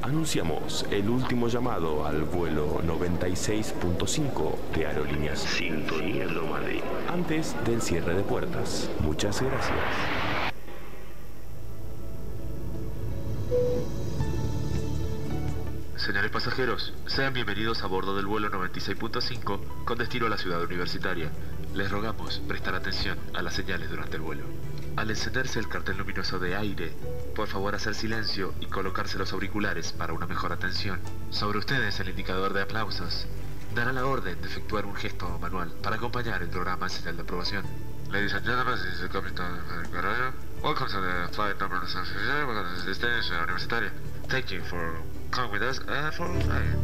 Anunciamos el último llamado al vuelo 96.5 de Aerolíneas Sintonía Nómade antes del cierre de puertas. Muchas gracias. Señores pasajeros, sean bienvenidos a bordo del vuelo 96.5 con destino a la ciudad universitaria. Les rogamos prestar atención a las señales durante el vuelo. Al encenderse el cartel luminoso de aire, por favor hacer silencio y colocarse los auriculares para una mejor atención. Sobre ustedes el indicador de aplausos dará la orden de efectuar un gesto manual para acompañar el programa en señal de aprobación. Ladies and gentlemen, this is the Captain Garaya. Welcome to the flight number 757. Welcome to the destination universitaria. Thank you for coming with us for flying.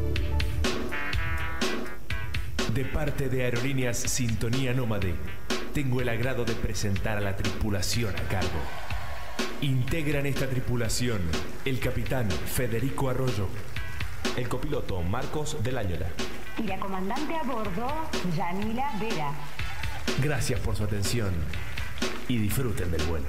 De parte de Aerolíneas Sintonía Nómade, tengo el agrado de presentar a la tripulación a cargo. Integran esta tripulación el capitán Federico Arroyo, el copiloto Marcos del Áñola y la comandante a bordo, Yanila Vera. Gracias por su atención y disfruten del vuelo.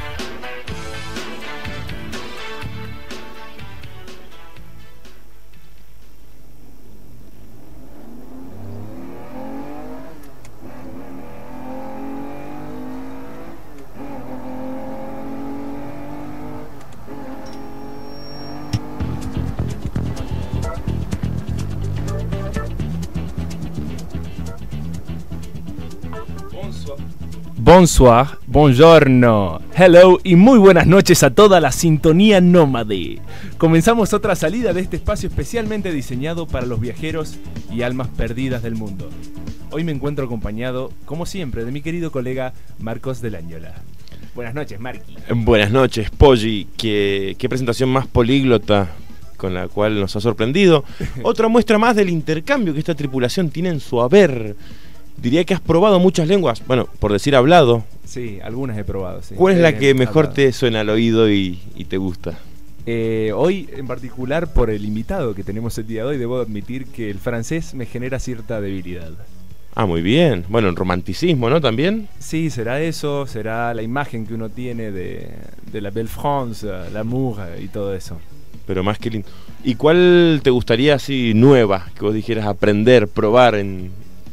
Bonsoir, buongiorno, hello y muy buenas noches a toda la sintonía nómade. Comenzamos otra salida de este espacio especialmente diseñado para los viajeros y almas perdidas del mundo. Hoy me encuentro acompañado, como siempre, de mi querido colega Marcos del Áñola. Buenas noches, Marqui. Buenas noches, Poggi. Qué presentación más políglota con la cual nos ha sorprendido. Otra muestra más del intercambio que esta tripulación tiene en su haber. Diría que has probado muchas lenguas, bueno, por decir hablado. Sí, algunas he probado, sí. ¿Cuál es la que mejor te suena al oído y te gusta? Hoy, en particular, por el invitado que tenemos el día de hoy, debo admitir que el francés me genera cierta debilidad. Ah, muy bien. Bueno, el romanticismo, ¿no? También. Sí, será eso, será la imagen que uno tiene de la Belle France, l'amour y todo eso. Pero más que lindo. ¿Y cuál te gustaría así nueva, que vos dijeras aprender, probar en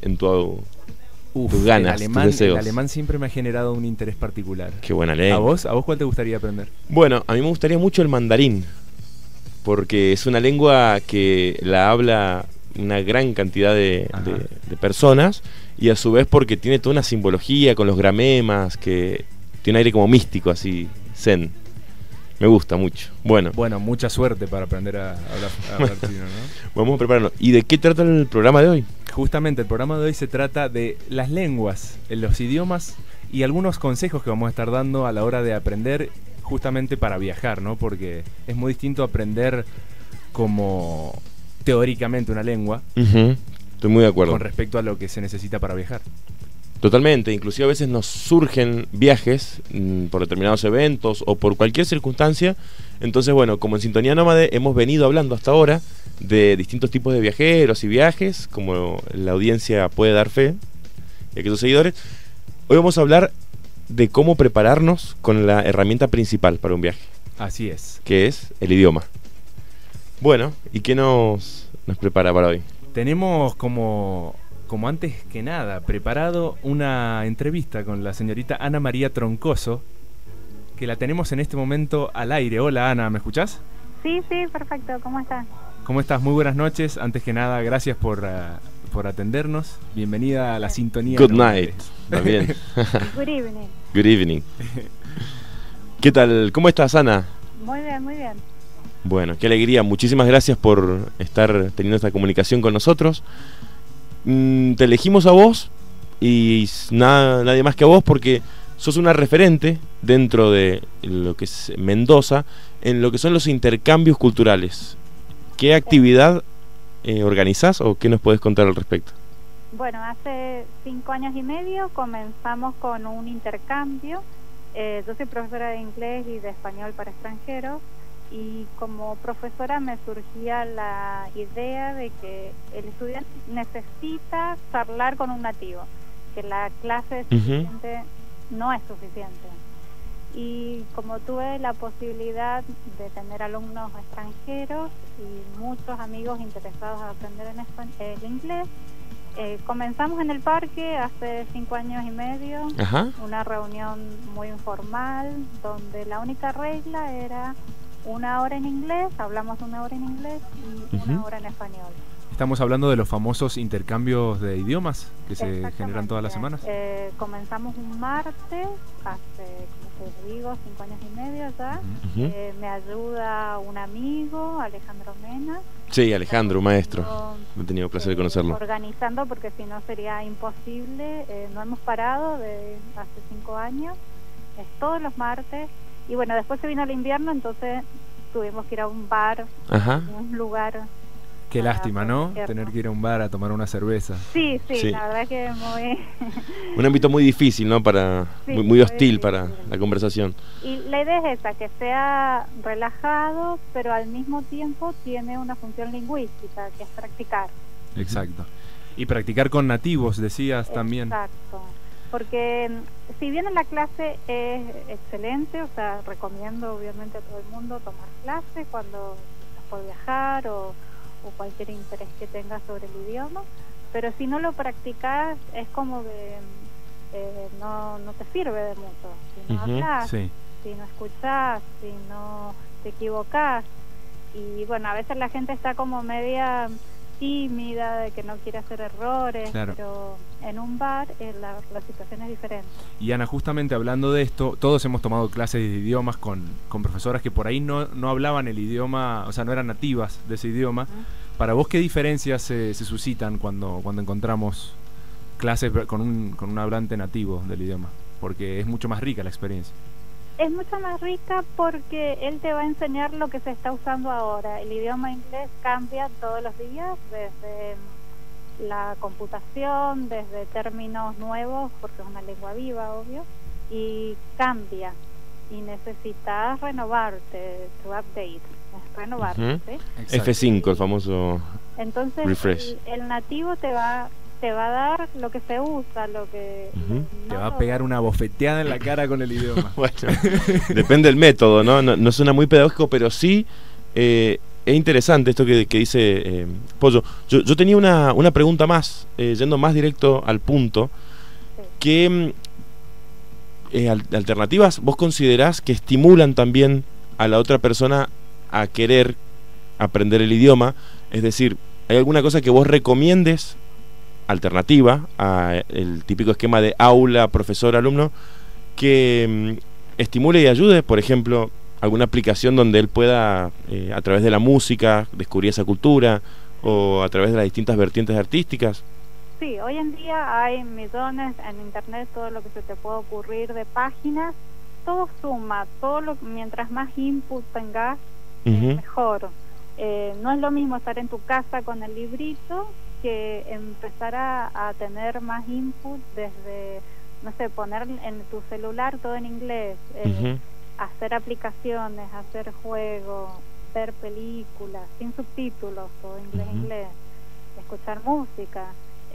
tus ganas, tus deseos? El alemán siempre me ha generado un interés particular. Qué buena lengua. ¿A vos cuál te gustaría aprender? Bueno, a mí me gustaría mucho el mandarín, porque es una lengua que la habla una gran cantidad de personas, y a su vez porque tiene toda una simbología con los gramemas, que tiene un aire como místico, así, zen. Me gusta mucho. Bueno, mucha suerte para aprender a hablar chino, ¿no? Vamos a prepararnos. ¿Y de qué trata el programa de hoy? Justamente, el programa de hoy se trata de las lenguas, los idiomas y algunos consejos que vamos a estar dando a la hora de aprender justamente para viajar, ¿no? Porque es muy distinto aprender como teóricamente una lengua. Estoy muy de acuerdo. Con respecto a lo que se necesita para viajar. Totalmente, inclusive a veces nos surgen viajes por determinados eventos o por cualquier circunstancia. Entonces, bueno, como en Sintonía Nómade hemos venido hablando hasta ahora de distintos tipos de viajeros y viajes, como la audiencia puede dar fe, y aquí sus seguidores, hoy vamos a hablar de cómo prepararnos con la herramienta principal para un viaje. Así es. Que es el idioma. Bueno, ¿y qué nos prepara para hoy? Tenemos como antes que nada preparado una entrevista con la señorita Ana María Troncoso, que la tenemos en este momento al aire. Hola Ana, ¿me escuchás? Sí, perfecto, ¿cómo estás? ¿Cómo estás? Muy buenas noches. Antes que nada, gracias por atendernos. Bienvenida a la sintonía. Good night, también. Good evening. Good evening. ¿Qué tal? ¿Cómo estás, Ana? Muy bien, muy bien. Bueno, qué alegría. Muchísimas gracias por estar teniendo esta comunicación con nosotros. Te elegimos a vos y nadie más que a vos porque sos una referente dentro de lo que es Mendoza en lo que son los intercambios culturales. ¿Qué actividad organizás o qué nos podés contar al respecto? Bueno, hace 5 años y medio comenzamos con un intercambio. Yo soy profesora de inglés y de español para extranjeros. Y como profesora me surgía la idea de que el estudiante necesita charlar con un nativo, que la clase es suficiente, no es suficiente. y como tuve la posibilidad de tener alumnos extranjeros y muchos amigos interesados en aprender el inglés, comenzamos en el parque hace 5 años y medio. Ajá. Una reunión muy informal donde la única regla era 1 hora en inglés, hablamos 1 hora en inglés y 1 hora en español. Estamos hablando de los famosos intercambios de idiomas que se generan todas las semanas. Comenzamos un martes, hace, como te digo, 5 años y medio ya. Me ayuda un amigo, Alejandro Mena. Sí, Alejandro, maestro. He tenido el placer de conocerlo. Organizando, porque si no sería imposible. No hemos parado de hace 5 años. Es todos los martes. Y bueno, después se vino el invierno, entonces tuvimos que ir a un bar, un lugar. Qué lástima, ¿no? Tener que ir a un bar a tomar una cerveza. Sí, la verdad que muy... Un ámbito muy difícil, ¿no? Muy hostil para la conversación. Y la idea es esa, que sea relajado, pero al mismo tiempo tiene una función lingüística, que es practicar. Exacto. Y practicar con nativos, decías también. Exacto. Porque si bien en la clase es excelente, o sea, recomiendo obviamente a todo el mundo tomar clase cuando estás por viajar o cualquier interés que tengas sobre el idioma, pero si no lo practicas es como que no te sirve de mucho. Si no hablas, si no escuchás, si no te equivocás. Y bueno, a veces la gente está como media tímida, de que no quiere hacer errores, pero en un bar la situación es diferente. Y Ana, justamente hablando de esto, todos hemos tomado clases de idiomas con profesoras que por ahí no hablaban el idioma, o sea, no eran nativas de ese idioma. Para vos, ¿qué diferencias se suscitan cuando encontramos clases con un hablante nativo del idioma? Porque es mucho más rica la experiencia. Es mucho más rica porque él te va a enseñar lo que se está usando ahora. El idioma inglés cambia todos los días, desde la computación, desde términos nuevos, porque es una lengua viva, obvio, y cambia. Y necesitas renovarte, to update, renovarte. ¿Sí? F5, el famoso. Entonces, refresh. El nativo te va a dar lo que se usa, lo que... Te va a pegar una bofeteada en la cara con el idioma. Bueno, depende del método, ¿no? No suena muy pedagógico, pero sí es interesante esto que dice Pollo. Yo tenía una pregunta más, yendo más directo al punto. ¿Qué alternativas vos considerás que estimulan también a la otra persona a querer aprender el idioma? Es decir, ¿hay alguna cosa que vos recomiendes alternativa a el típico esquema de aula, profesor, alumno, que estimule y ayude? Por ejemplo, alguna aplicación donde él pueda, a través de la música, descubrir esa cultura, o a través de las distintas vertientes artísticas. Sí, hoy en día hay millones en internet, todo lo que se te puede ocurrir de páginas, todo suma, mientras más input tengas, mejor. No es lo mismo estar en tu casa con el librito que empezar a tener más input desde, no sé, poner en tu celular todo en inglés, hacer aplicaciones, hacer juegos, ver películas sin subtítulos, todo inglés, escuchar música,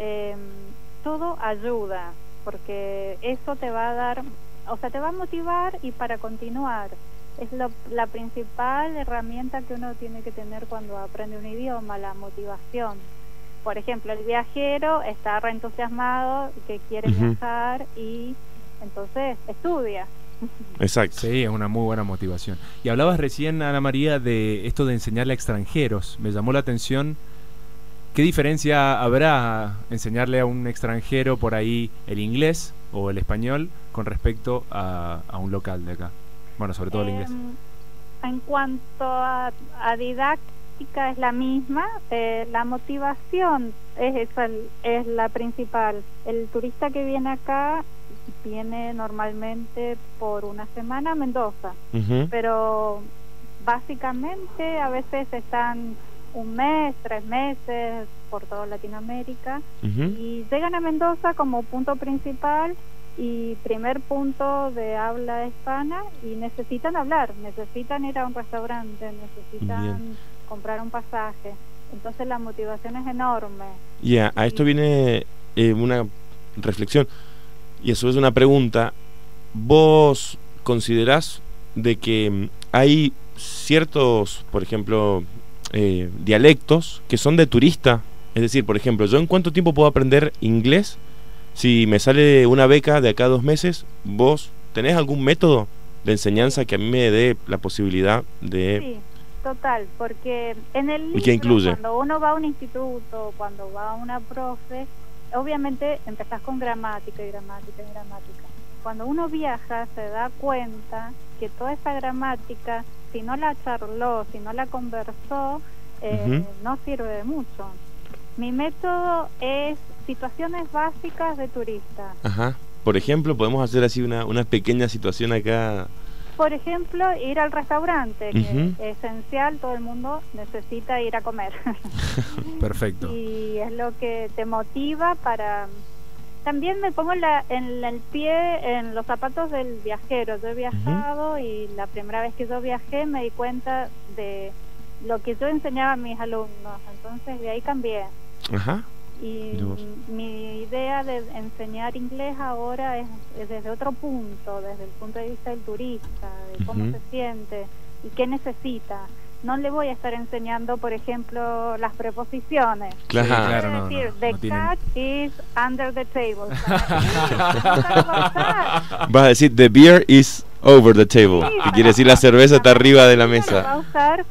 todo ayuda, porque eso te va a dar, o sea, te va a motivar y para continuar. Es la principal herramienta que uno tiene que tener cuando aprende un idioma, la motivación. Por ejemplo, el viajero está reentusiasmado, que quiere viajar y entonces estudia. Exacto. Sí, es una muy buena motivación. Y hablabas recién, Ana María, de esto de enseñarle a extranjeros. Me llamó la atención. ¿Qué diferencia habrá enseñarle a un extranjero por ahí el inglés o el español con respecto a un local de acá? Bueno, sobre todo el inglés. En cuanto a didáctica es la misma, la motivación es la principal. El turista que viene acá viene normalmente por una semana a Mendoza, pero básicamente a veces están 1 mes, 3 meses por toda Latinoamérica y llegan a Mendoza como punto principal y primer punto de habla hispana y necesitan hablar, necesitan ir a un restaurante, necesitan comprar un pasaje, entonces la motivación es enorme. A esto viene una reflexión y eso es una pregunta. Vos considerás de que hay ciertos, por ejemplo, dialectos que son de turista? Es decir, por ejemplo, ¿yo en cuánto tiempo puedo aprender inglés? Si me sale una beca de acá a 2 meses, ¿vos tenés algún método de enseñanza que a mí me dé la posibilidad de...? Sí, total, porque en el ¿Y qué libro, incluye? cuando uno va a un instituto, cuando va a una profe, obviamente empezás con gramática y gramática y gramática. Cuando uno viaja se da cuenta que toda esa gramática, si no la charló, si no la conversó, no sirve de mucho. Mi método es situaciones básicas de turista. Ajá. Por ejemplo, podemos hacer así una pequeña situación acá. Por ejemplo, ir al restaurante, que Ujú. es esencial, todo el mundo necesita ir a comer. Perfecto. Y es lo que te motiva para... También me pongo en el pie, en los zapatos del viajero. Yo he viajado y la primera vez que yo viajé me di cuenta de lo que yo enseñaba a mis alumnos. Entonces de ahí cambié. Ajá. Y Mira vos. mi idea de enseñar inglés ahora es desde otro punto, desde el punto de vista del turista, de cómo Ujú. se siente y qué necesita. No le voy a estar enseñando, por ejemplo, las preposiciones. Claro. Sí, claro, Quiero no, decir, no, the no tienen. cat is under the table. No sabe usar. Vas a decir, the beer is over the table. Sí, Que quiere decir la cerveza está arriba de la Lo va a mesa. usar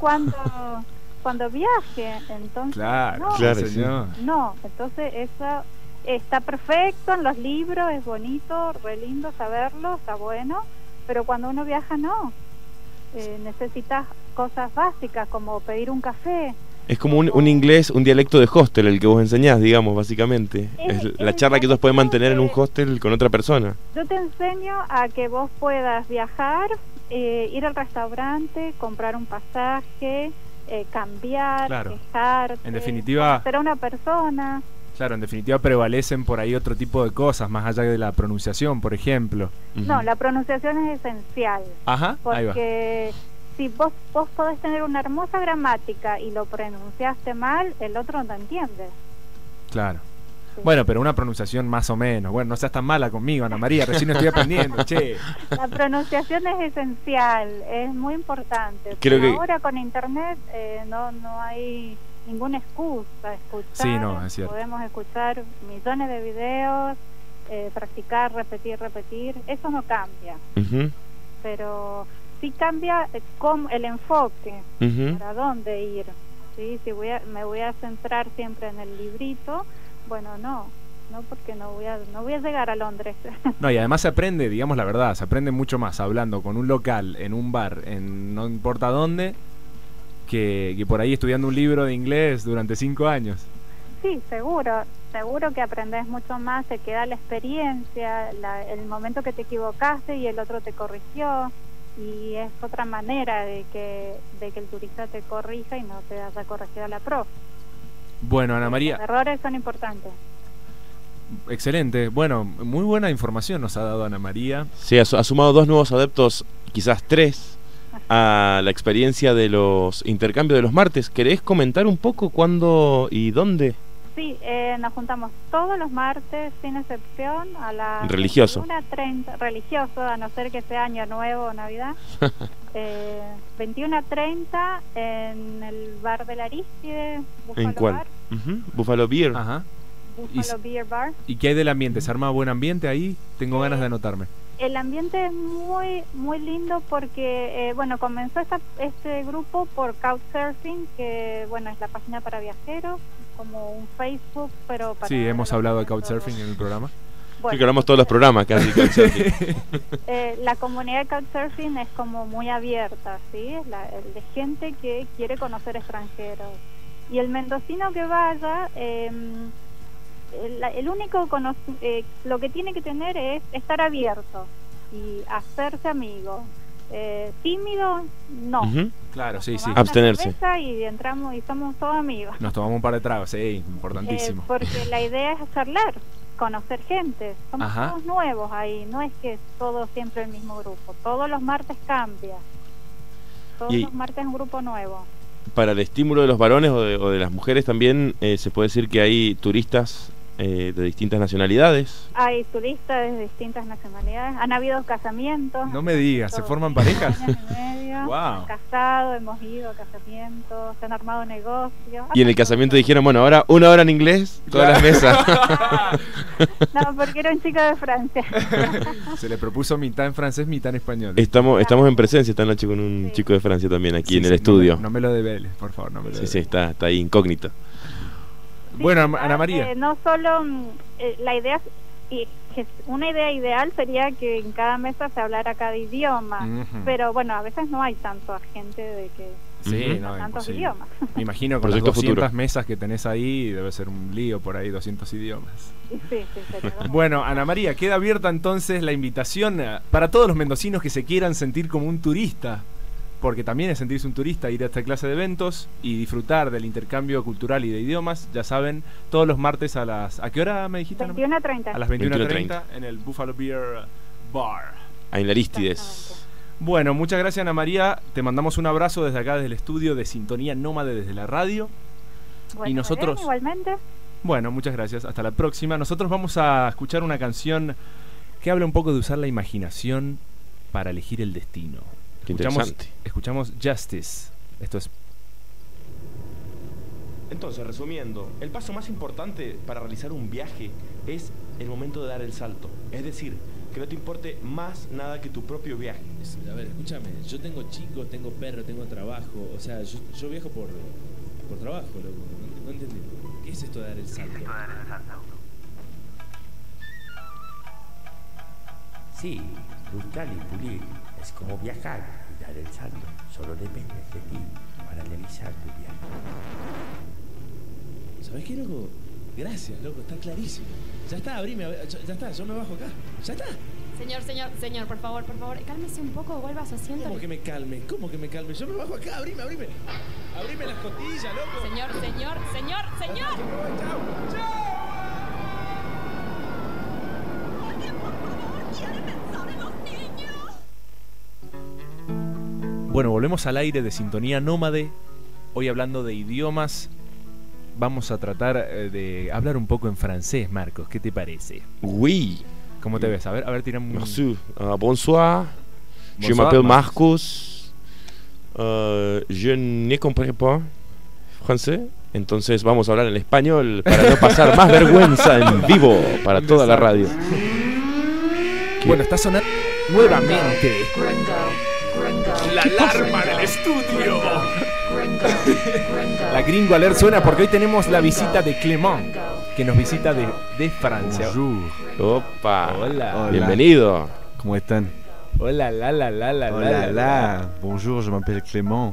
cuando viaje. Entonces, Claro, no, Claro, sí. señor. no, entonces eso está perfecto en los libros, es bonito, re lindo saberlo, está bueno, pero cuando uno viaja no. Necesitas cosas básicas como pedir un café. Es como un inglés, un dialecto de hostel el que vos enseñás, digamos, básicamente. Es Es la el charla que ellos pueden mantener en un dialecto hostel con otra persona. Yo te enseño a que vos puedas viajar, ir al restaurante, comprar un pasaje, cambiar, Claro. quejarte, En definitiva- conocer a una persona. Claro, en definitiva prevalecen por ahí otro tipo de cosas, más allá de la pronunciación, por ejemplo. No, Ujú. la pronunciación es esencial. Ajá, ahí va. Porque si vos podés tener una hermosa gramática y lo pronunciaste mal, el otro no entiende. Claro. Sí. Bueno, pero una pronunciación más o menos. Bueno, no seas tan mala conmigo, Ana María, recién estoy aprendiendo, che. La pronunciación es esencial, es muy importante. Creo que- Ahora con internet no hay ninguna excusa. Escuchar, Sí, no, es cierto. podemos escuchar millones de videos, practicar, repetir, eso no cambia. Ujú. Pero sí cambia el enfoque. Ujú. ¿Para dónde ir? ¿Sí? Si me voy a centrar siempre en el librito, bueno, no porque no voy a llegar a Londres. No, y además se aprende, digamos la verdad, se aprende mucho más hablando con un local, en un bar, en no importa dónde, que por ahí estudiando un libro de inglés durante 5 años. Sí, seguro que aprendes mucho más, te queda la experiencia, el momento que te equivocaste y el otro te corrigió, y es otra manera de que el turista te corrija y no te haya corregido a la profe. Bueno, Ana María, Los errores son importantes. excelente. Bueno, muy buena información nos ha dado Ana María. Sí, ha sumado 2 nuevos adeptos, quizás 3, a la experiencia de los intercambios de los martes. ¿Querés comentar un poco cuándo y dónde? Sí, nos juntamos todos los martes, sin excepción, a las Religioso. 21:30, religioso, a no ser que sea Año Nuevo o Navidad. 21:30 en el bar de la Aristide, Buffalo ¿En cuál? Bar, Ujú. Buffalo Beer. Ajá. Buffalo Beer Bar. ¿Y qué hay del ambiente? ¿Se arma buen ambiente ahí? Tengo ganas de anotarme. El ambiente es muy muy lindo porque comenzó este grupo por Couchsurfing, que bueno, es la página para viajeros, como un Facebook, pero para Sí, hemos hablado de alojamiento. Couchsurfing en el programa. Bueno, Sí, que hablamos todos los programas casi. la comunidad de Couchsurfing es como muy abierta, ¿sí? Es el de gente que quiere conocer extranjeros. Y el mendocino que vaya, el único lo que tiene que tener es estar abierto y hacerse amigo. Tímido, no. Ujú. Claro, sí, sí. Tomamos una Abstenerse. cerveza y entramos y somos todos amigos. Nos tomamos un par de tragos, sí, importantísimo. Porque la idea es charlar, conocer gente. Somos Ajá. todos nuevos ahí, no es que es todo siempre el mismo grupo. Todos los martes cambia. Todos Y- los martes es un grupo nuevo. Para el estímulo de los varones o de las mujeres también se puede decir que hay turistas de distintas nacionalidades. Hay turistas de distintas nacionalidades. Han habido casamientos. No me digas, ¿se forman parejas? Wow. Casados, hemos ido a casamientos, se han armado negocios. Y en el casamiento dijeron, bueno, ahora 1 hora en inglés, todas las mesas. No, porque era un chico de Francia. Se le propuso mitad en francés, mitad en español. Estamos en presencia esta noche con un chico de Francia también aquí en el estudio. No me lo develes, por favor, no me lo develes. Sí, está ahí incógnito. Bueno, Ana María. No solo la idea, una idea ideal sería que en cada mesa se hablara cada idioma, pero bueno, a veces no hay tanta gente de que tantos idiomas. Me imagino con las 200 mesas que tenés ahí, debe ser un lío por ahí, 200 idiomas. Sí, bueno, Ana María, queda abierta entonces la invitación para todos los mendocinos que se quieran sentir como un turista, porque también es sentirse un turista, ir a esta clase de eventos y disfrutar del intercambio cultural y de idiomas. Ya saben, todos los martes ¿a qué hora me dijiste? 21:30. A las 21:30 en el Buffalo Beer Bar. Ahí en Arístides. Bueno, muchas gracias, Ana María. Te mandamos un abrazo desde acá, desde el estudio de Sintonía Nómade, desde la radio. Bueno, y nosotros... bien, igualmente. Bueno, muchas gracias. Hasta la próxima. Nosotros vamos a escuchar una canción que habla un poco de usar la imaginación para elegir el destino. Escuchamos Justice. Esto es... Entonces, resumiendo, el paso más importante para realizar un viaje es el momento de dar el salto. Es decir, que no te importe más nada que tu propio viaje. A ver, escúchame, yo tengo chicos, tengo perro, tengo trabajo. O sea, yo viajo por trabajo, loco. No entendí. ¿Qué es esto de dar el salto? Sí, buscar y pulir es como viajar y dar el salto. Solo depende de ti para realizar tu viaje. ¿Sabés qué, loco? Gracias, loco, está clarísimo. Ya está, abrime, ya está, yo me bajo acá. Ya está. Señor, por favor, cálmese un poco, vuelva a su asiento. ¿Cómo que me calme? Yo me bajo acá, abrime. Abrime las costillas, loco. Señor. ¡Chao! Bueno, volvemos al aire de Sintonía Nómade. Hoy hablando de idiomas. Vamos a tratar de hablar un poco en francés, Marcos. ¿Qué te parece? Oui. ¿Cómo te ves? A ver, tirame un... Merci. Bonsoir. Je m'appelle Marcos. Je ne comprends pas français. Entonces vamos a hablar en español para no pasar más vergüenza en vivo para toda la radio. Bueno, está sonando nuevamente la alarma del estudio. La Gringo Alert suena porque hoy tenemos la visita de Clément, que nos visita de Francia. Bonjour. Opa. Hola. Bienvenido. ¿Cómo están? Hola, Hola. Bonjour, je m'appelle Clément.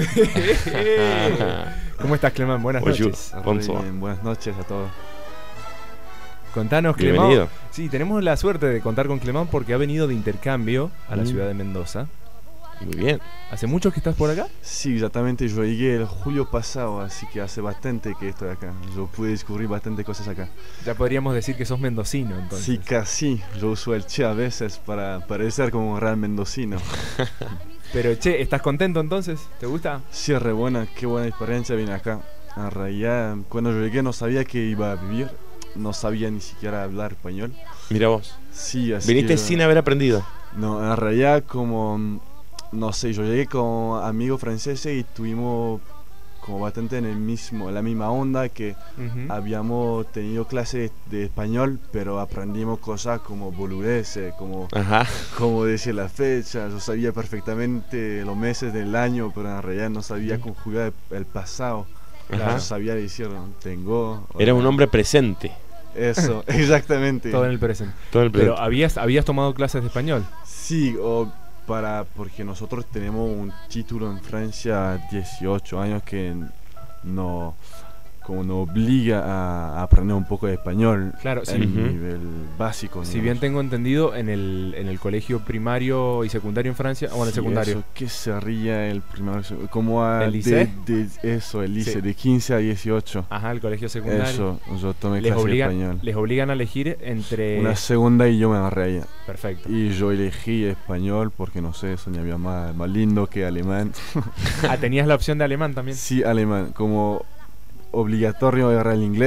¿Cómo estás, Clément? Buenas noches. Bien, buenas noches a todos. Contanos, Bienvenido. Clément. Sí, tenemos la suerte de contar con Clément porque ha venido de intercambio a la ciudad de Mendoza. Muy bien. ¿Hace mucho que estás por acá? Sí, exactamente. Yo llegué el julio pasado, así que hace bastante que estoy acá. Yo pude descubrir bastante cosas acá. Ya podríamos decir que sos mendocino, entonces. Sí, casi. Yo uso el che a veces para parecer como un real mendocino. Pero che, ¿estás contento entonces? ¿Te gusta? Sí, re buena. Qué buena experiencia vine acá. En realidad, cuando yo llegué no sabía que iba a vivir. No sabía ni siquiera hablar español. Mira vos. Sí, así viniste que, sin haber aprendido. No, en realidad como... No sé, yo llegué con amigos franceses y tuvimos como bastante en la misma onda que habíamos tenido clases de español, pero aprendimos cosas como boludeces, como decir la fecha. Yo sabía perfectamente los meses del año, pero en realidad no sabía conjugar el pasado. Yo sabía decir tengo. Era un hombre presente. Eso, exactamente. Todo en el presente. Pero ¿habías tomado clases de español? Sí, porque nosotros tenemos un título en Francia a 18 años que nos obliga a aprender un poco de español. Claro, a nivel básico. Si bien tengo entendido, en el colegio primario y secundario en Francia, o en el secundario. Eso, ¿qué sería el primario? Como ¿El liceo? El liceo, de 15 a 18. Ajá, el colegio secundario. Eso, yo tomé clase de español. Les obligan a elegir entre... Una segunda y yo me agarré. Perfecto. Y yo elegí español porque, no sé, soñaba más lindo que alemán. ¿Tenías la opción de alemán también? Sí, alemán. Como obligatorio agarrar el inglés,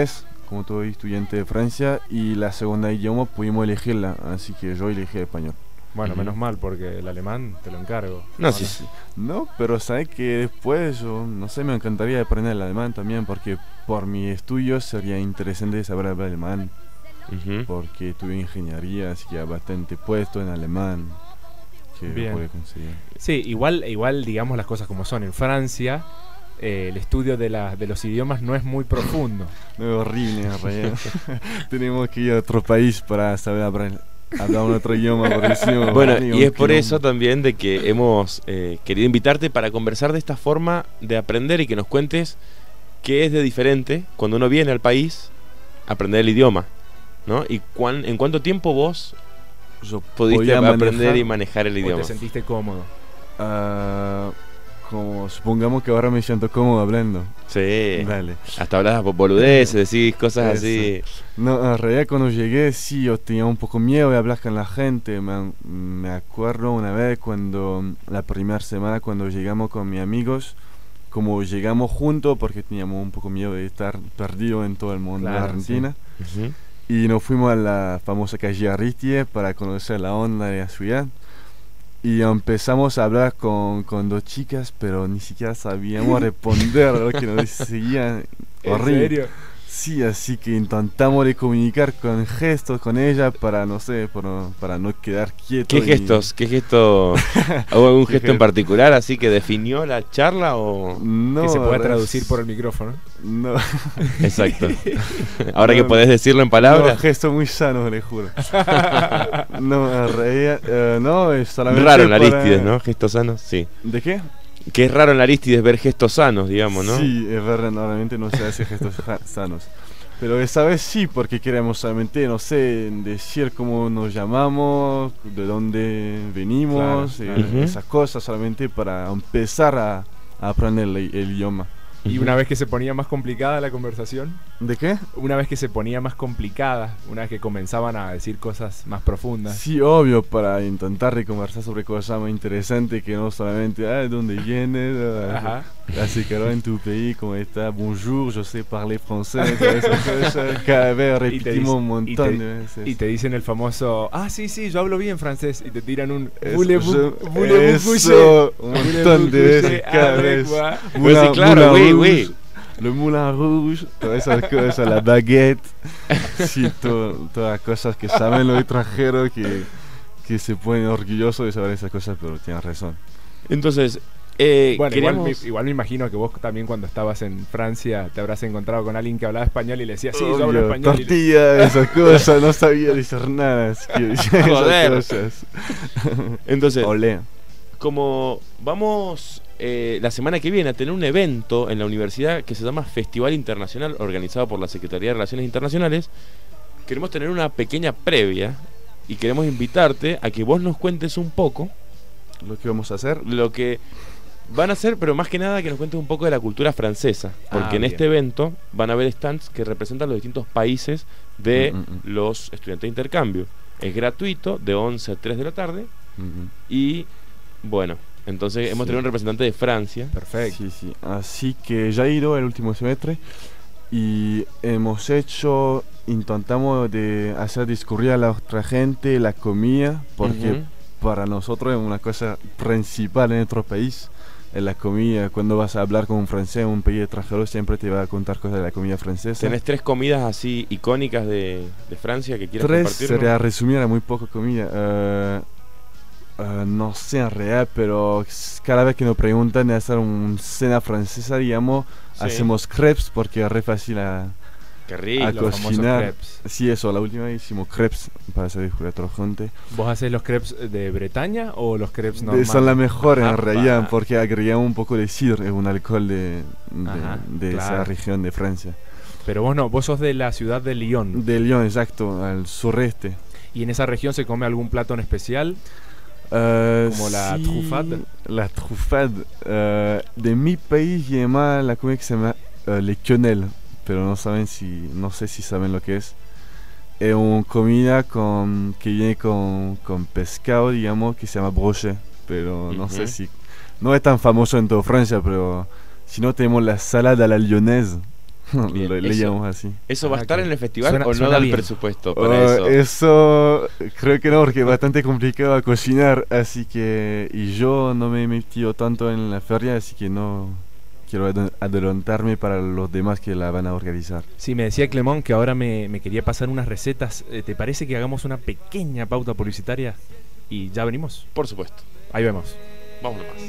como todo estudiante de Francia, y la segunda idioma pudimos elegirla, así que yo elegí español. Bueno, menos mal, porque el alemán te lo encargo. No, sí, sí. No, pero sabes que después, yo, no sé, me encantaría aprender el alemán también, porque por mis estudios sería interesante saber hablar alemán. Porque estudié ingeniería, así que hay bastante puesto en alemán que puede conseguir. Sí, igual digamos las cosas como son. En Francia el estudio de los idiomas no es muy profundo. No, es horrible, en realidad. Tenemos que ir a otro país para saber hablar un otro idioma. Bueno, y es por eso también de que hemos querido invitarte para conversar de esta forma de aprender y que nos cuentes qué es de diferente cuando uno viene al país a aprender el idioma, ¿no? Y en cuánto tiempo vos pudiste aprender y manejar el idioma. ¿O te sentiste cómodo? Como supongamos que ahora me siento cómodo hablando. Sí. Dale. Hasta hablas boludeces, decís cosas así. No, en realidad cuando llegué sí, yo tenía un poco miedo de hablar con la gente. Me acuerdo una vez cuando, la primera semana cuando llegamos con mis amigos, como llegamos juntos porque teníamos un poco miedo de estar perdido en todo el mundo de Argentina. Sí. Y nos fuimos a la famosa calle Arristie para conocer la onda de la ciudad. Y empezamos a hablar con dos chicas, pero ni siquiera sabíamos responder a lo que nos decían. Horrible. ¿En serio? Sí, así que intentamos de comunicar con gestos con ella para, no sé, para no quedar quieto. ¿Qué gestos? ¿Qué gesto? ¿Hubo algún gesto en particular así que definió la charla o...? No, que se pueda traducir por el micrófono. No. Exacto. Ahora que podés decirlo en palabras. No, gesto muy sano, le juro. No, en realidad, no, es solamente raro en Arístides, ¿no? Gestos sanos, sí. ¿De qué? Que es raro en Arístides ver gestos sanos, digamos, ¿no? Sí, es verdad, normalmente no se hace gestos sanos. Pero esta vez sí, porque queremos solamente, no sé, decir cómo nos llamamos, de dónde venimos, esas cosas, solamente para empezar a aprender el idioma. ¿Y una vez que se ponía más complicada la conversación? ¿De qué? Una vez que se ponía más complicada, una vez que comenzaban a decir cosas más profundas. Sí, obvio, para intentar conversar sobre cosas más interesantes que no solamente, ¿de dónde vienes? Así que en tu país, ¿cómo está? Bonjour, yo sé parler français, cada vez repetimos un montón de veces. Y te dicen el famoso, sí, yo hablo bien francés, y te tiran un un montón de veces cada vez. Pues claro, oui. Le Moulin Rouge, todas esas cosas, la baguette, sí, todas las cosas que saben los extranjeros que se ponen orgullosos de saber esas cosas, pero tienes razón. Entonces, bueno, igual me imagino que vos también cuando estabas en Francia te habrás encontrado con alguien que hablaba español y le decías, sí, yo hablo español. Tortilla, esas cosas, no sabía decir nada, así que joder. Esas cosas. Entonces, olé. Como vamos la semana que viene a tener un evento en la universidad que se llama Festival Internacional, organizado por la Secretaría de Relaciones Internacionales, queremos tener una pequeña previa y queremos invitarte a que vos nos cuentes un poco lo que vamos a hacer, lo que van a hacer, pero más que nada que nos cuentes un poco de la cultura francesa, porque en este evento van a haber stands que representan los distintos países de los estudiantes de intercambio. Es gratuito, de 11 a 3 de la tarde, y bueno, entonces hemos tenido un representante de Francia. Perfecto. Sí. Así que ya he ido el último semestre y intentamos de hacer discurrir a la otra gente la comida, porque para nosotros es una cosa principal en nuestro país, es la comida. Cuando vas a hablar con un francés en un país extranjero siempre te va a contar cosas de la comida francesa. ¿Tenés 3 comidas así icónicas de Francia que quieras 3 compartir? Sería resumir a muy poca comida. No sé en realidad, pero cada vez que nos preguntan de hacer una cena francesa, digamos, hacemos crepes porque es re fácil a cocinar. Sí, eso, la última vez hicimos crepes para hacer otro gente. ¿Vos haces los crepes de Bretaña o los crepes normales? Son la mejor en realidad, porque agregamos un poco de cidre, un alcohol de esa región de Francia. Pero vos no, vos sos de la ciudad de Lyon. De Lyon, exacto, al sureste. ¿Y en esa región se come algún plato en especial? Como la truffade. La truffade de mi país llama la comida que se llama le quenelle, pero no sé si saben lo que es. Es una comida que viene con pescado, digamos, que se llama brochet, pero no sé si no es tan famoso en toda Francia, pero si no tenemos la salada a la lyonnaise, Le llamamos así. ¿Eso va a estar en el festival Suena- o no suena da el bien. presupuesto para eso? Eso creo que no, porque es bastante complicado a cocinar, así que... Y yo no me he metido tanto en la feria, así que no quiero adelantarme para los demás que la van a organizar. Sí, me decía Clemón que ahora me quería pasar unas recetas. ¿Te parece que hagamos una pequeña pauta publicitaria? Y ya venimos. Por supuesto. Ahí vemos. Vamos nomás.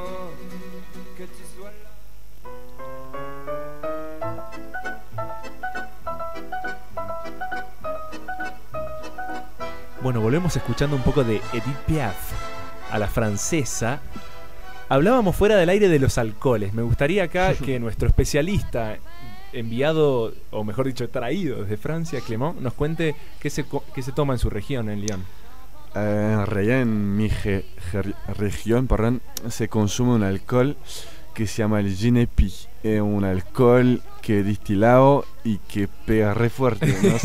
Bueno, volvemos escuchando un poco de Edith Piaf, a la francesa. Hablábamos fuera del aire de los alcoholes. Me gustaría acá que nuestro especialista enviado, o mejor dicho, traído desde Francia, Clément, nos cuente qué se toma en su región, en Lyon. En realidad en mi región, perdón, se consume un alcohol que se llama el Genepi. Es un alcohol que es distilado y que pega re fuerte, ¿no?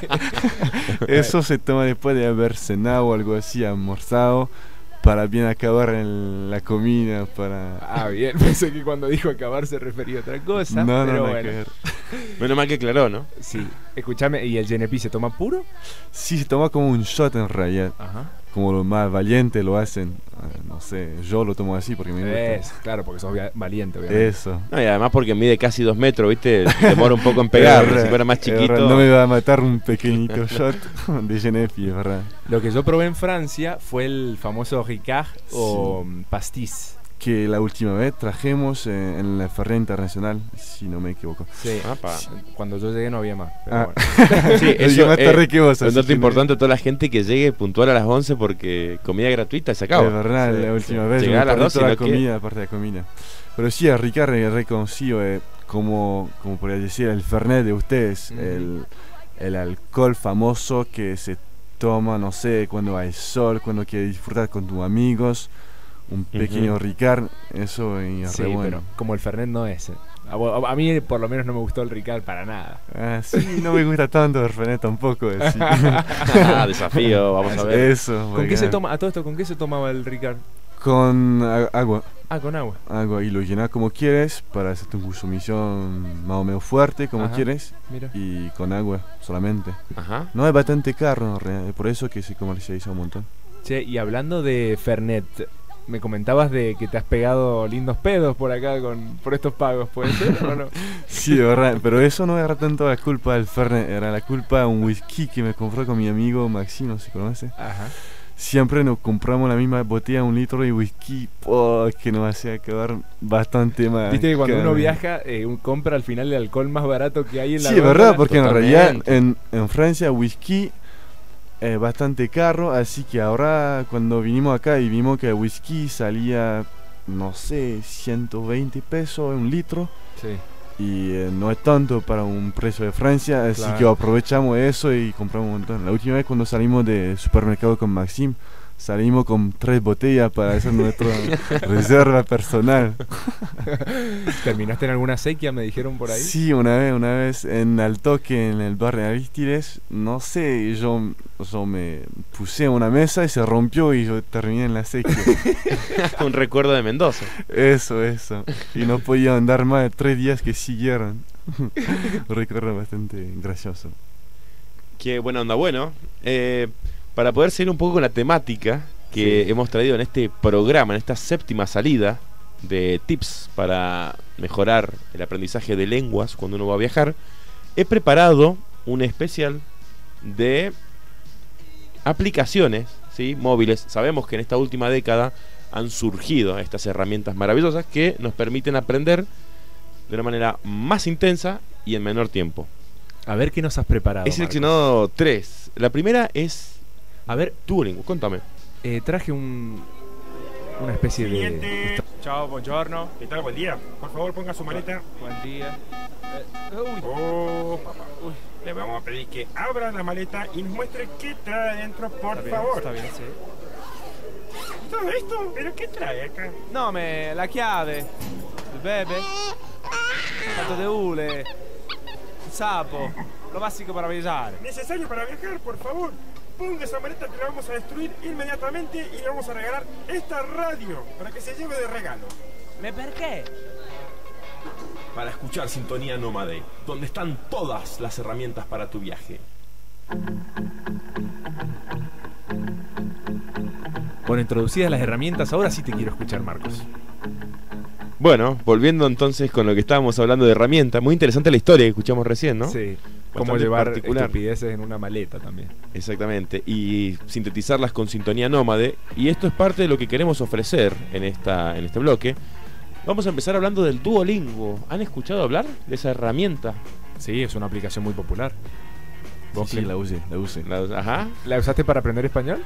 Eso se toma después de haber cenado o algo así, almorzado, para bien acabar en la comida, para... Ah, bien, pensé que cuando dijo acabar se refería a otra cosa. No, pero no, bueno. que ver. Menos mal que aclaró, ¿no? Sí, escúchame, ¿y el Genepi se toma puro? Sí, se toma como un shot en realidad. Ajá. Como los más valientes lo hacen. No sé, yo lo tomo así porque me gusta. Es, claro, porque sos valiente, obviamente. Eso. No, y además porque mide casi 2 metros, ¿viste? Demora un poco en pegar. Si fuera más chiquito. No me va a matar un pequeñito shot de Genepi, es verdad. Lo que yo probé en Francia fue el famoso Ricard o pastis. Que la última vez trajimos en la Feria Internacional, si no me equivoco. Sí. Cuando yo llegué no había más. Pero bueno. Sí, eso más tarde que vos, es un así dato que importante a toda la gente que llegue puntual a las 11 porque comida gratuita se acaba. Es verdad, la última vez Llegar a las 12 toda la y lo que- comida, aparte de la comida. Pero sí, a Ricard es reconocido como podría decir, el Fernet de ustedes, el alcohol famoso que se toma, no sé, cuando hay sol, cuando quieres disfrutar con tus amigos. Un pequeño Ricard, eso es Sí, re bueno. pero como el Fernet no es. A mí por lo menos no me gustó el Ricard para nada. Sí, no me gusta tanto el Fernet tampoco. Sí. Desafío, vamos a ver. Eso. ¿Con qué se toma? A todo esto, ¿con qué se tomaba el Ricard? Con agua. Ah, con agua. Agua, y lo llenas como quieres para hacer tu consumición más o menos fuerte, como Ajá, quieres. mira. Y con agua solamente. Ajá. No es bastante caro, en realidad, es por eso que se comercializa un montón. Che, y hablando de Fernet, me comentabas de que te has pegado lindos pedos por acá por estos pagos, ¿puede ser o no? Sí, de verdad, pero eso no era tanto la culpa del Fernet, era la culpa de un whisky que me compró con mi amigo Maximo, ¿se conoce? Ajá. Siempre nos compramos la misma botella, 1 litro de whisky, que nos hacía acabar bastante más. Viste que cuando uno caro. viaja, compra al final el alcohol más barato que hay en la Sí, es góndola. verdad, porque Totalmente. en realidad en Francia whisky es bastante caro, así que ahora cuando vinimos acá y vimos que el whisky salía, no sé, 120 pesos 1 litro. Sí. Y no es tanto para un precio de Francia, así Claro. que aprovechamos eso y compramos un montón. La última vez cuando salimos del supermercado con Maxim, salimos con 3 botellas para hacer nuestra reserva personal. ¿Terminaste en alguna sequía, me dijeron por ahí? Sí, una vez en Altoque, en el bar de Aristides, no sé, yo me puse en una mesa y se rompió y yo terminé en la sequía. Un recuerdo de Mendoza. Eso. Y no podía andar más de 3 días que siguieron. Un recuerdo bastante gracioso. Qué buena onda. Bueno, para poder seguir un poco con la temática que hemos traído en este programa, en esta 7ª salida de tips para mejorar el aprendizaje de lenguas cuando uno va a viajar, he preparado un especial de aplicaciones, ¿sí?, móviles. Sabemos que en esta última década han surgido estas herramientas maravillosas que nos permiten aprender de una manera más intensa y en menor tiempo. A ver qué nos has preparado. He seleccionado 3. La primera es... A ver, Duolingo, contame. Traje una especie de... Ciao, buongiorno. ¿Qué tal? Buen día. Por favor, ponga su maleta. Buen día. Oh, papá. Le vamos a pedir que abra la maleta y nos muestre qué trae adentro, por favor. Está bien, sí. ¿Todo esto? ¿Pero qué trae acá? No, la chiave, il bebè, tanto de hule, il sapo, lo básico para viaggiare. Necesario para viajar, por favor. Ponga esa maleta que la vamos a destruir inmediatamente y le vamos a regalar esta radio para que se lleve de regalo. ¿Me perché? para escuchar Sintonía Nómade, donde están todas las herramientas para tu viaje. Bueno, introducidas las herramientas, ahora sí te quiero escuchar, Marcos. Bueno, volviendo entonces con lo que estábamos hablando de herramientas, muy interesante la historia que escuchamos recién, ¿no? Sí, Bastante cómo llevar particular. estupideces en una maleta también. Exactamente, y sintetizarlas con Sintonía Nómade, y esto es parte de lo que queremos ofrecer en este bloque. Vamos a empezar hablando del Duolingo. ¿Han escuchado hablar de esa herramienta? Sí, es una aplicación muy popular. Sí, la usé. Ajá. ¿La usaste para aprender español?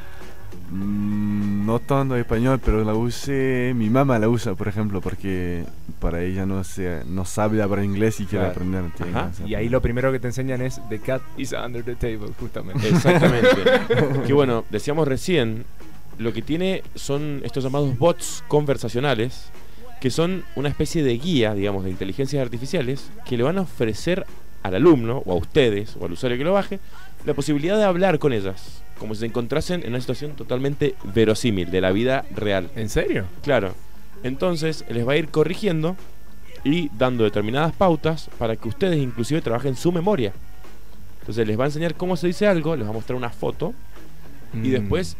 No tanto español, pero la usé. Mi mamá la usa, por ejemplo, porque para ella no sabe hablar inglés y quiere aprender. Ajá. Y ahí lo primero que te enseñan es The cat is under the table, justamente. Exactamente. Que bueno, decíamos recién, lo que tiene son estos llamados bots conversacionales, que son una especie de guía, digamos, de inteligencias artificiales, que le van a ofrecer al alumno, o a ustedes, o al usuario que lo baje, la posibilidad de hablar con ellas, como si se encontrasen en una situación totalmente verosímil, de la vida real. ¿En serio? Claro. Entonces, les va a ir corrigiendo y dando determinadas pautas para que ustedes inclusive trabajen su memoria. Entonces, les va a enseñar cómo se dice algo, les va a mostrar una foto, y después,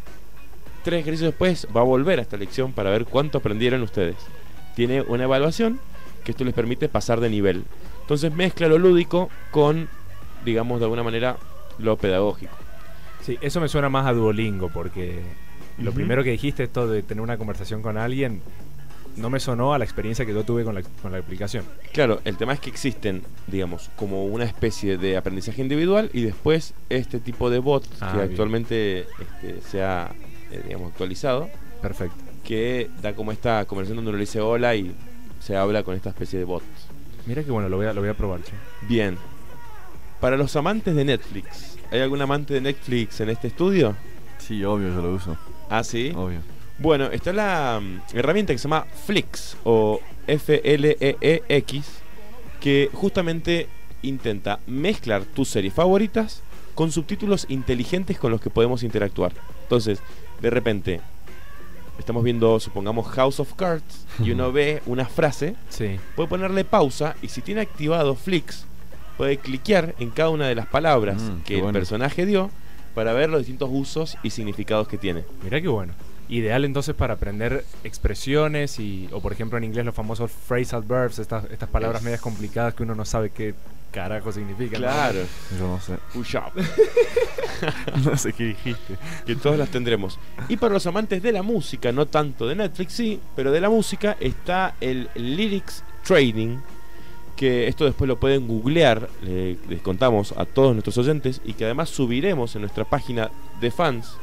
3 ejercicios después, va a volver a esta lección para ver cuánto aprendieron ustedes. Tiene una evaluación que esto les permite pasar de nivel. Entonces mezcla lo lúdico con, digamos, de alguna manera, lo pedagógico. Sí, eso me suena más a Duolingo, porque lo primero que dijiste, esto de tener una conversación con alguien, no me sonó a la experiencia que yo tuve con la aplicación. Claro, el tema es que existen, digamos, como una especie de aprendizaje individual y después este tipo de bot que actualmente se ha, digamos, actualizado. Perfecto. Que da como esta conversación donde uno le dice hola y se habla con esta especie de bot. Mira que bueno, lo voy a probar. ¿Sí? Bien. Para los amantes de Netflix, ¿hay algún amante de Netflix en este estudio? Sí, obvio, yo lo uso. ¿Ah, sí? Obvio. Bueno, está la herramienta que se llama Flix, o F-L-E-E-X, que justamente intenta mezclar tus series favoritas con subtítulos inteligentes con los que podemos interactuar. Entonces, de repente, estamos viendo, supongamos, House of Cards, y uno ve una frase, puede ponerle pausa, y si tiene activado Flix, puede cliquear en cada una de las palabras que el personaje dio para ver los distintos usos y significados que tiene. Mirá qué bueno. Ideal entonces para aprender expresiones o por ejemplo en inglés los famosos phrasal verbs, estas palabras medias complicadas que uno no sabe qué carajo significan. Claro. ¿No? Yo no sé. Push up. No sé qué dijiste. Que todas las tendremos. Y para los amantes de la música, no tanto de Netflix, sí, pero de la música, está el Lyrics Training, que esto después lo pueden googlear, les contamos a todos nuestros oyentes, y que además subiremos en nuestra página de fans,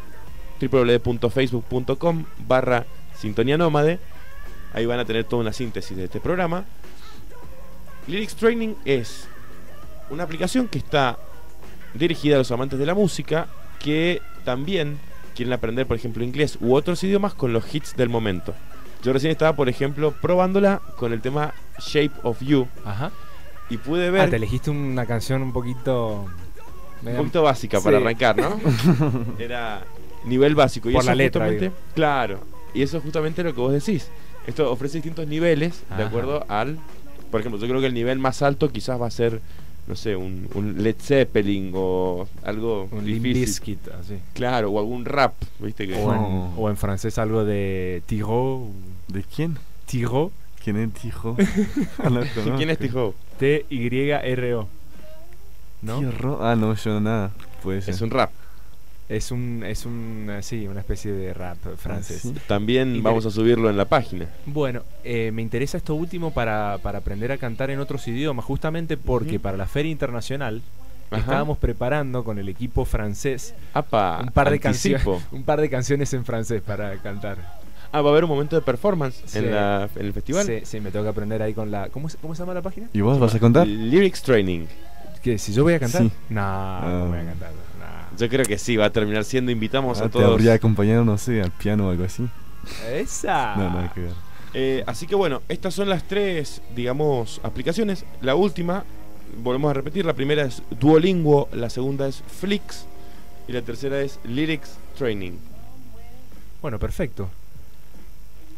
www.facebook.com/Sintonía Nómade. Ahí van a tener toda una síntesis de este programa. Lyrics Training es una aplicación que está dirigida a los amantes de la música que también quieren aprender, por ejemplo, inglés u otros idiomas con los hits del momento. Yo recién estaba, por ejemplo, probándola con el tema Shape of You. Ajá. Y pude ver... te elegiste una canción un poquito básica para arrancar, ¿no? Era nivel básico. Y por eso la letra, justamente, claro. Y eso es justamente lo que vos decís. Esto ofrece distintos niveles de acuerdo al... Por ejemplo, yo creo que el nivel más alto quizás va a ser, no sé, un Led Zeppelin o algo un difícil. Limp Bizkit, así. Claro, o algún rap, ¿viste? Que o en francés algo de Thibaut. ¿De quién? Thibaut. ¿Quién es Thibaut? ¿Quién es Thibaut? T-Y-R-O. ¿No? No, yo nada. Puede ser. Es un rap. Es una especie de rap francés. ¿Sí? También vamos a subirlo en la página. Bueno, me interesa esto último para aprender a cantar en otros idiomas, justamente porque para la Feria Internacional estábamos preparando con el equipo francés un par de canciones en francés para cantar. Va a haber un momento de performance en el festival. Sí, me tengo que aprender ahí con la... ¿Cómo se llama la página? ¿Y vos vas a cantar? Lyrics Training. ¿Qué? ¿Si yo voy a cantar? Sí. No voy a cantar. Yo creo que sí, va a terminar siendo. Invitamos a te todos. habría acompañado, no sé, al piano o algo así. ¡Esa! No, nada que ver. Así que bueno, estas son las 3, digamos, aplicaciones. La última, volvemos a repetir, la primera es Duolingo, la segunda es Flix y la tercera es Lyrics Training. Bueno, perfecto.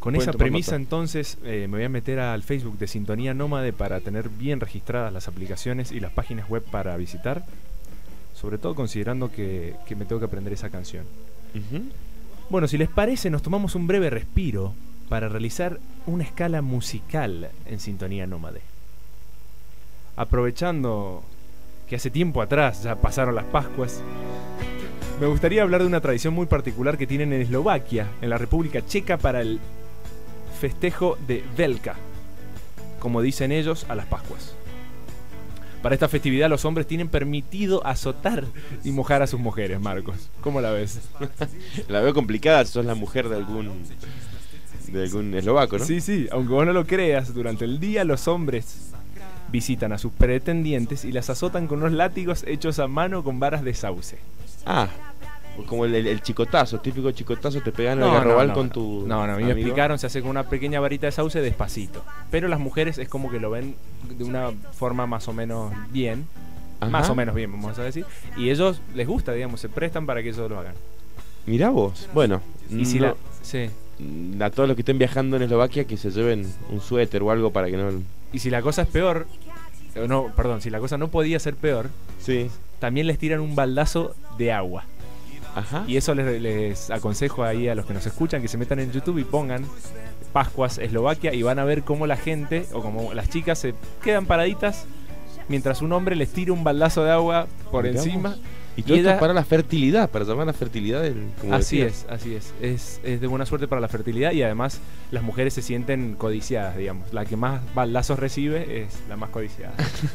Con Pueden esa tomar premisa nota. entonces me voy a meter al Facebook de Sintonía Nómade para tener bien registradas las aplicaciones y las páginas web para visitar, sobre todo considerando que me tengo que aprender esa canción. Bueno, si les parece, nos tomamos un breve respiro para realizar una escala musical en Sintonía Nómade. Aprovechando que hace tiempo atrás ya pasaron las Pascuas, me gustaría hablar de una tradición muy particular que tienen en Eslovaquia, en la República Checa, para el festejo de Velka, como dicen ellos, a las Pascuas. Para esta festividad los hombres tienen permitido azotar y mojar a sus mujeres, Marcos. ¿Cómo la ves? La veo complicada si sos la mujer de algún eslovaco, ¿no? Sí, sí, aunque vos no lo creas, durante el día los hombres visitan a sus pretendientes y las azotan con unos látigos hechos a mano con varas de sauce. Ah, como el chicotazo, típico chicotazo, te pegan el garrobal con tu No, a mí me explicaron, se hace con una pequeña varita de sauce despacito. Pero las mujeres es como que lo ven de una forma más o menos bien. Ajá. Más o menos bien, vamos a decir. Y ellos les gusta, digamos, se prestan para que ellos lo hagan. Mirá vos, bueno. Y si sí. A todos los que estén viajando en Eslovaquia que se lleven un suéter o algo para que no... Y si la cosa es peor, no, perdón, si la cosa no podía ser peor, sí, también les tiran un baldazo de agua. Ajá. Y eso les aconsejo ahí a los que nos escuchan que se metan en YouTube y pongan Pascuas Eslovaquia y van a ver cómo la gente o como las chicas se quedan paraditas mientras un hombre les tira un baldazo de agua por Mirá encima. vos. Y todo esto es para la fertilidad, para llamar la fertilidad del... Así es. Es de buena suerte para la fertilidad y además las mujeres se sienten codiciadas, digamos. La que más balazos recibe es la más codiciada.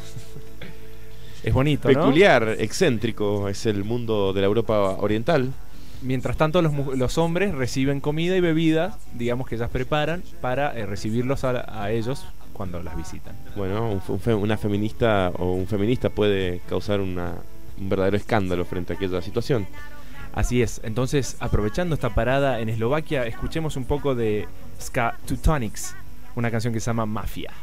Es bonito, ¿no? Peculiar, excéntrico es el mundo de la Europa oriental. Mientras tanto los hombres reciben comida y bebida, digamos que ellas preparan para recibirlos a ellos cuando las visitan. Bueno, una feminista o un feminista puede causar un verdadero escándalo frente a aquella situación. Así es, entonces aprovechando esta parada en Eslovaquia, escuchemos un poco de Ska Teutonics, una canción que se llama Mafia.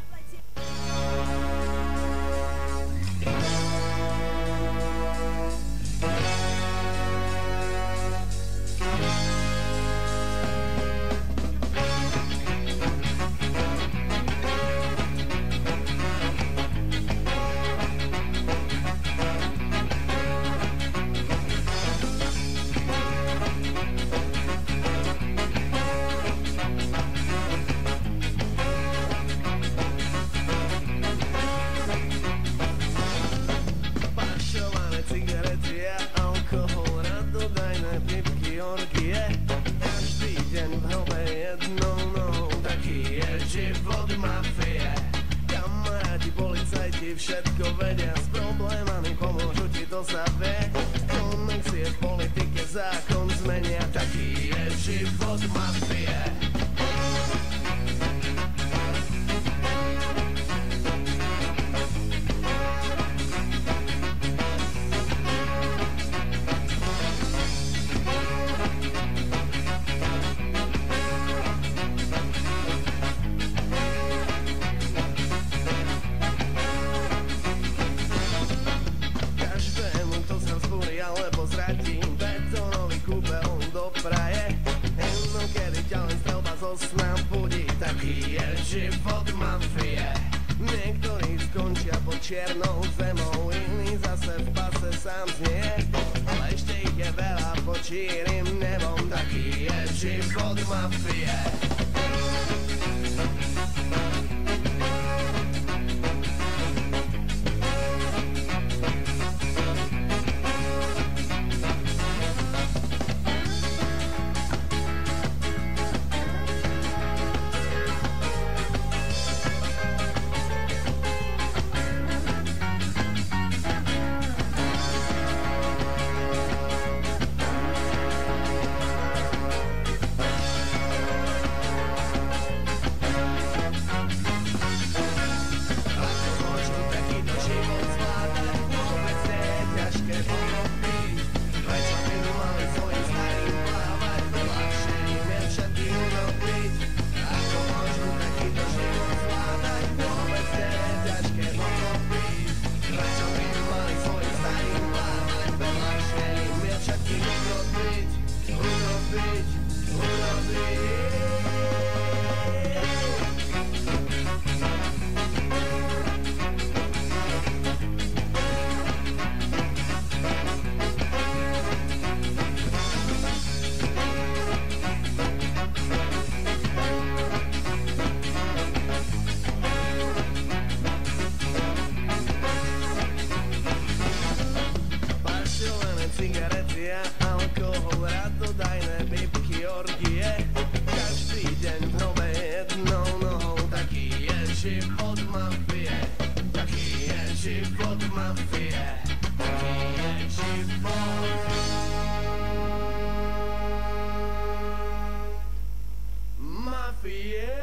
Všetko vedia s problémami, pomôžu ti to sa vie. Konexie v politike zákon zmenia. Taký je život mafie. Život mafie. Niektorí skončia pod čiernou zemou, iní zase v pase sám znie. Ale ešte ich je veľa pod čiernym nebom. Taký je život mafie. orgie. Každý deň probe jednou nohou, taký je život mafie. Taký je život mafie. Taký je život mafie.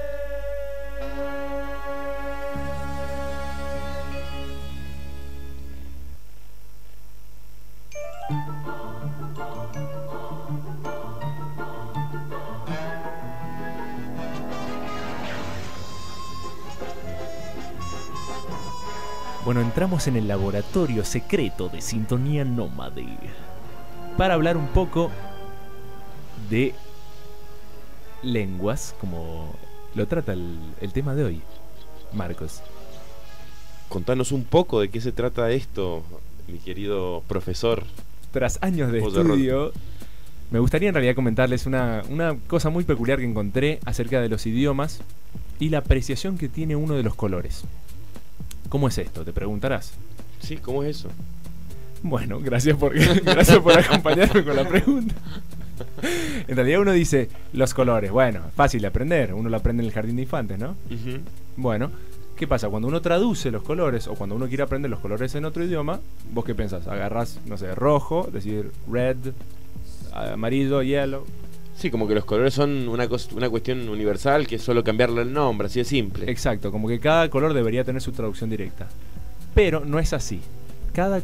Bueno, entramos en el laboratorio secreto de Sintonía Nómade para hablar un poco de lenguas, como lo trata el tema de hoy. Marcos, Contanos un poco de qué se trata esto, mi querido profesor. tras años de José estudio, me gustaría en realidad comentarles una cosa muy peculiar que encontré acerca de los idiomas y la apreciación que tiene uno de los colores. ¿Cómo es esto? Te preguntarás. Sí, ¿cómo es eso? Bueno, gracias por acompañarme con la pregunta. En realidad uno dice los colores. Bueno, fácil de aprender. Uno lo aprende en el jardín de infantes, ¿no? Ujú. Bueno, ¿qué pasa? Cuando uno traduce los colores o cuando uno quiere aprender los colores en otro idioma, ¿vos qué pensás? Agarrás, no sé, rojo, decir red, amarillo, yellow. Sí, como que los colores son una cuestión universal que es solo cambiarle el nombre, así de simple. Exacto, como que cada color debería tener su traducción directa. Pero no es así. Cada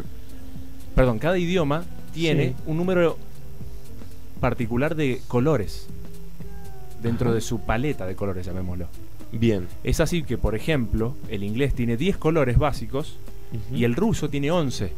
idioma tiene un número particular de colores dentro de su paleta de colores, llamémoslo. Bien. Es así que, por ejemplo, el inglés tiene 10 colores básicos y el ruso tiene 11.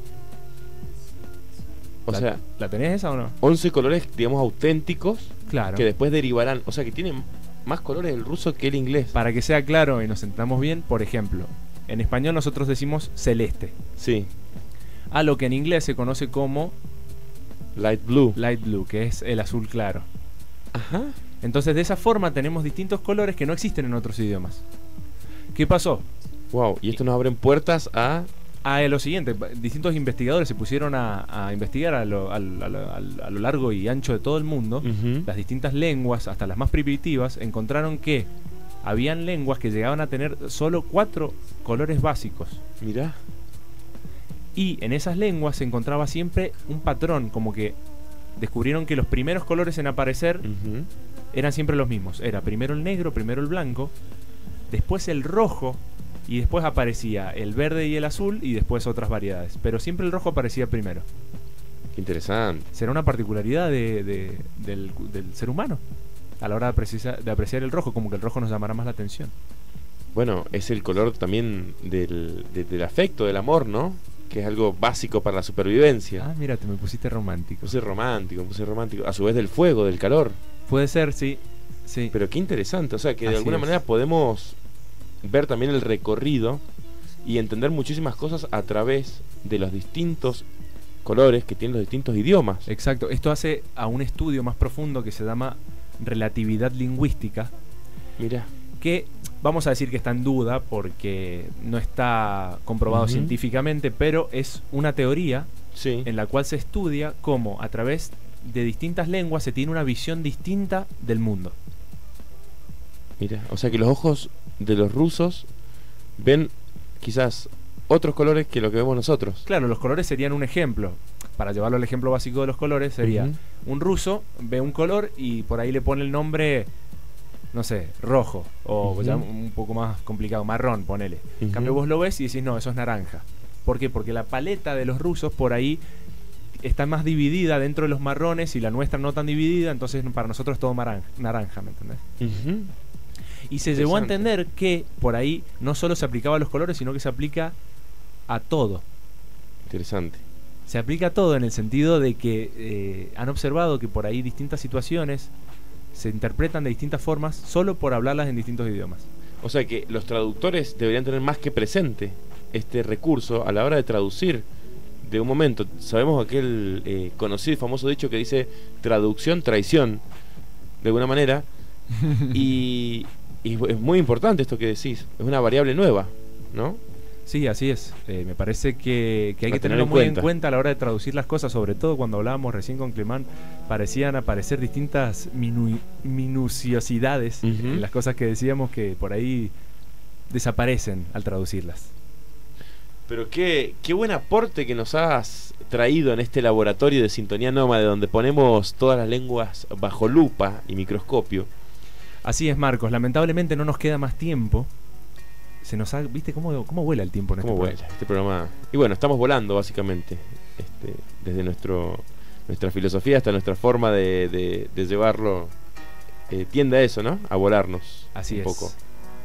O sea, ¿la tenés esa o no? 11 colores, digamos, auténticos, Claro. que después derivarán. O sea, que tienen más colores el ruso que el inglés. Para que sea claro y nos entendamos bien, por ejemplo, en español nosotros decimos celeste. Sí. A lo que en inglés se conoce como light blue. Light blue, que es el azul claro. Ajá. Entonces, de esa forma tenemos distintos colores que no existen en otros idiomas. ¿Qué pasó? Wow, y esto nos abre puertas a lo siguiente, distintos investigadores se pusieron a investigar a lo largo y ancho de todo el mundo, las distintas lenguas, hasta las más primitivas, encontraron que habían lenguas que llegaban a tener solo 4 colores básicos. Mirá. Y en esas lenguas se encontraba siempre un patrón, como que descubrieron que los primeros colores en aparecer eran siempre los mismos. Era primero el negro, primero el blanco, después el rojo, y después aparecía el verde y el azul y después otras variedades. Pero siempre el rojo aparecía primero. Qué interesante. Será una particularidad del ser humano a la hora de apreciar el rojo, como que el rojo nos llamará más la atención. Bueno, es el color también del afecto, del amor, ¿no? Que es algo básico para la supervivencia. Ah, mira, te me pusiste romántico. Puse romántico. A su vez del fuego, del calor. Puede ser, sí. Pero qué interesante. O sea, que de Así alguna es. manera podemos ver también el recorrido y entender muchísimas cosas a través de los distintos colores que tienen los distintos idiomas. Exacto. Esto hace a un estudio más profundo que se llama relatividad lingüística. Mira. Que vamos a decir que está en duda porque no está comprobado científicamente, pero es una teoría en la cual se estudia cómo a través de distintas lenguas se tiene una visión distinta del mundo. Mira, o sea que los ojos de los rusos ven quizás otros colores que lo que vemos nosotros. Claro, los colores serían un ejemplo. Para llevarlo al ejemplo básico de los colores sería un ruso ve un color y por ahí le pone el nombre, no sé, rojo o ya un poco más complicado, marrón, ponele. En cambio vos lo ves y decís, no, eso es naranja. ¿Por qué? Porque la paleta de los rusos por ahí está más dividida dentro de los marrones y la nuestra no tan dividida, entonces para nosotros es todo naranja, ¿me entendés? Y se llegó a entender que por ahí no solo se aplicaba a los colores, sino que se aplica a todo. Interesante. Se aplica a todo en el sentido de que han observado que por ahí distintas situaciones se interpretan de distintas formas solo por hablarlas en distintos idiomas. O sea que los traductores deberían tener más que presente este recurso a la hora de traducir de un momento. Sabemos aquel conocido y famoso dicho que dice traducción, traición, de alguna manera. Y es muy importante esto que decís. Es una variable nueva, ¿no? Sí, así es. Me parece que hay que tenerlo muy en cuenta a la hora de traducir las cosas, sobre todo cuando hablábamos recién con Clemán, parecían aparecer distintas minuciosidades en las cosas que decíamos que por ahí desaparecen al traducirlas. Pero qué buen aporte que nos has traído en este laboratorio de Sintonía Nómade, donde ponemos todas las lenguas bajo lupa y microscopio. Así es, Marcos. Lamentablemente no nos queda más tiempo. Se nos ha, ¿viste cómo vuela el tiempo en este programa? Vuela este programa? Y bueno, estamos volando básicamente, desde nuestra filosofía hasta nuestra forma de llevarlo, tiende a eso, ¿no? A volarnos. Así un poco.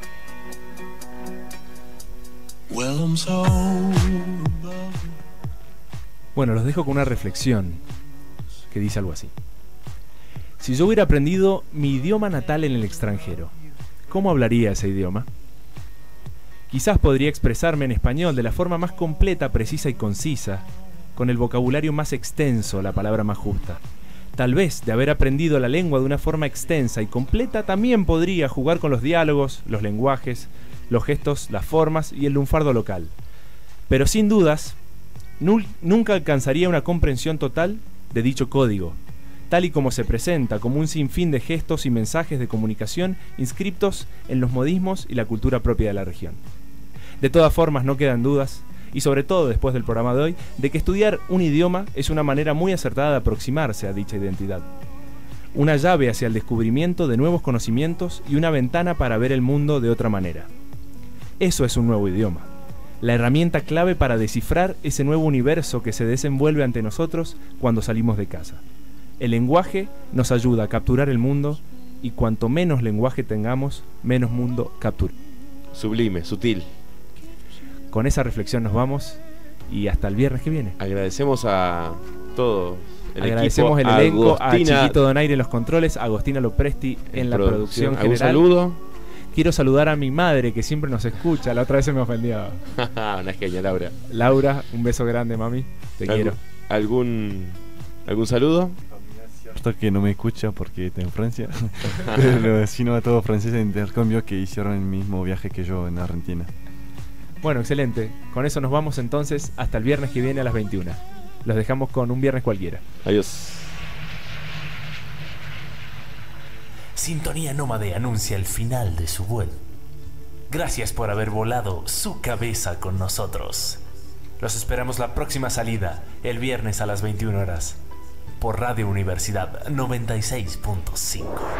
Bueno, los dejo con una reflexión que dice algo así. Si yo hubiera aprendido mi idioma natal en el extranjero, ¿cómo hablaría ese idioma? Quizás podría expresarme en español de la forma más completa, precisa y concisa, con el vocabulario más extenso, la palabra más justa. Tal vez, de haber aprendido la lengua de una forma extensa y completa, también podría jugar con los diálogos, los lenguajes, los gestos, las formas y el lunfardo local. Pero sin dudas, nunca alcanzaría una comprensión total de dicho código, tal y como se presenta como un sinfín de gestos y mensajes de comunicación inscriptos en los modismos y la cultura propia de la región. De todas formas, no quedan dudas, y sobre todo después del programa de hoy, de que estudiar un idioma es una manera muy acertada de aproximarse a dicha identidad. Una llave hacia el descubrimiento de nuevos conocimientos y una ventana para ver el mundo de otra manera. Eso es un nuevo idioma, la herramienta clave para descifrar ese nuevo universo que se desenvuelve ante nosotros cuando salimos de casa. El lenguaje nos ayuda a capturar el mundo, y cuanto menos lenguaje tengamos, menos mundo captura. Sublime, sutil. Con esa reflexión nos vamos y hasta el viernes que viene. Agradecemos a todos. Agradecemos el elenco, a Chiquito Donaire en los controles, a Agostina Lopresti en la producción general. Un saludo. Quiero saludar a mi madre, que siempre nos escucha. La otra vez se me ofendió. Una genia, Laura. Laura, un beso grande, mami. Te quiero. ¿Algún saludo? Que no me escucha porque está en Francia, pero sino a todos franceses de intercambio que hicieron el mismo viaje que yo en Argentina. Bueno, excelente. Con eso nos vamos entonces hasta el viernes que viene a las 21. Los dejamos con un viernes cualquiera. Adiós. Sintonía Nómade anuncia el final de su vuelo. Gracias por haber volado su cabeza con nosotros. Los esperamos la próxima salida, el viernes a las 21 horas. Por Radio Universidad 96.5.